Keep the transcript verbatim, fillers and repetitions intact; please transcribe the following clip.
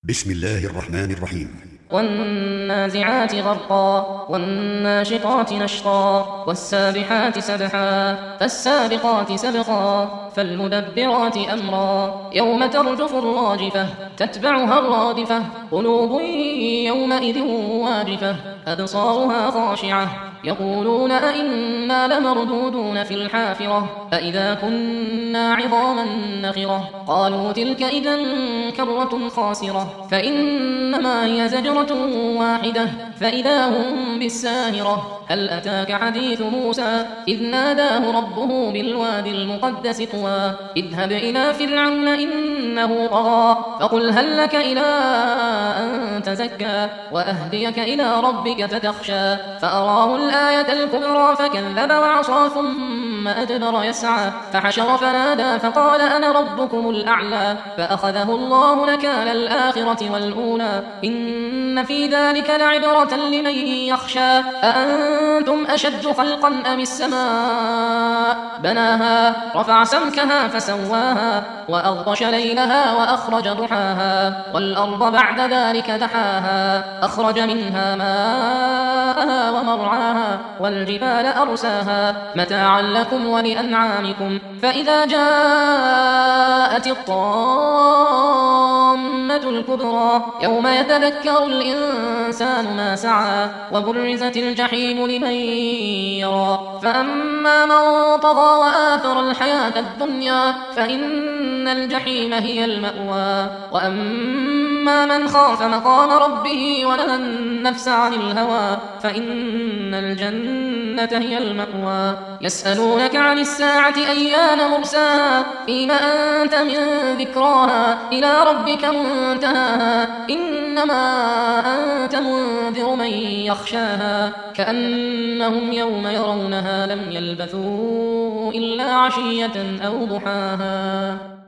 بسم الله الرحمن الرحيم. والنازعات غرقا والناشطات نشطا والسابحات سبحا فالسابقات سبقا فالمدبرات أمرا يوم ترجف الراجفة تتبعها الرادفة قلوب يومئذ واجفة أبصارها خاشعة يقولون أئنا لمردودون في الحافرة أئذا كنا عظاما نخرة قالوا تلك إذا كرة خاسرة فإنما هي زجرة واحدة فإذا هم بالساهرة هل أتاك حديث موسى إذ ناداه ربه بالوادي المقدس طوى اذهب إلى فرعون إنه طغى فقل هل لك إلى أن تزكى وأهديك إلى ربك فتخشى فأراه الآية الكبرى فكذب وعصى ثم أدبر يسعى فحشر فنادى فقال أنا ربكم الأعلى فأخذه الله نكال الآخرة والأولى إن في ذلك لعبرة لمن يخشى أأنتم أشد خلقا أم السماء بناها رفع سمكها فسواها وأغطش ليلها وأخرج ضحاها والأرض بعد ذلك دحاها أخرج منها ماءها ومرعاها والجبال أرساها متاعا لكم ولأنعامكم فإذا جاءت الطامة الكبرى يوم يتذكر الإنسان ما سعى وبرزت الجحيم لمن يرى فأما من طغى وآثر الحياة الدنيا فإن الجحيم هي المأوى وأما من خاف مقام ربه ونهى النفس عن الهوى فإن الجنة هي المأوى يسألونك عن الساعة أيان مرساها فيما أنت من ذكراها إلى ربك منتهاها إنما أنت منذر من يخشاها كأنهم يوم يرونها لم يلبثوا إلا عشية أو ضحاها.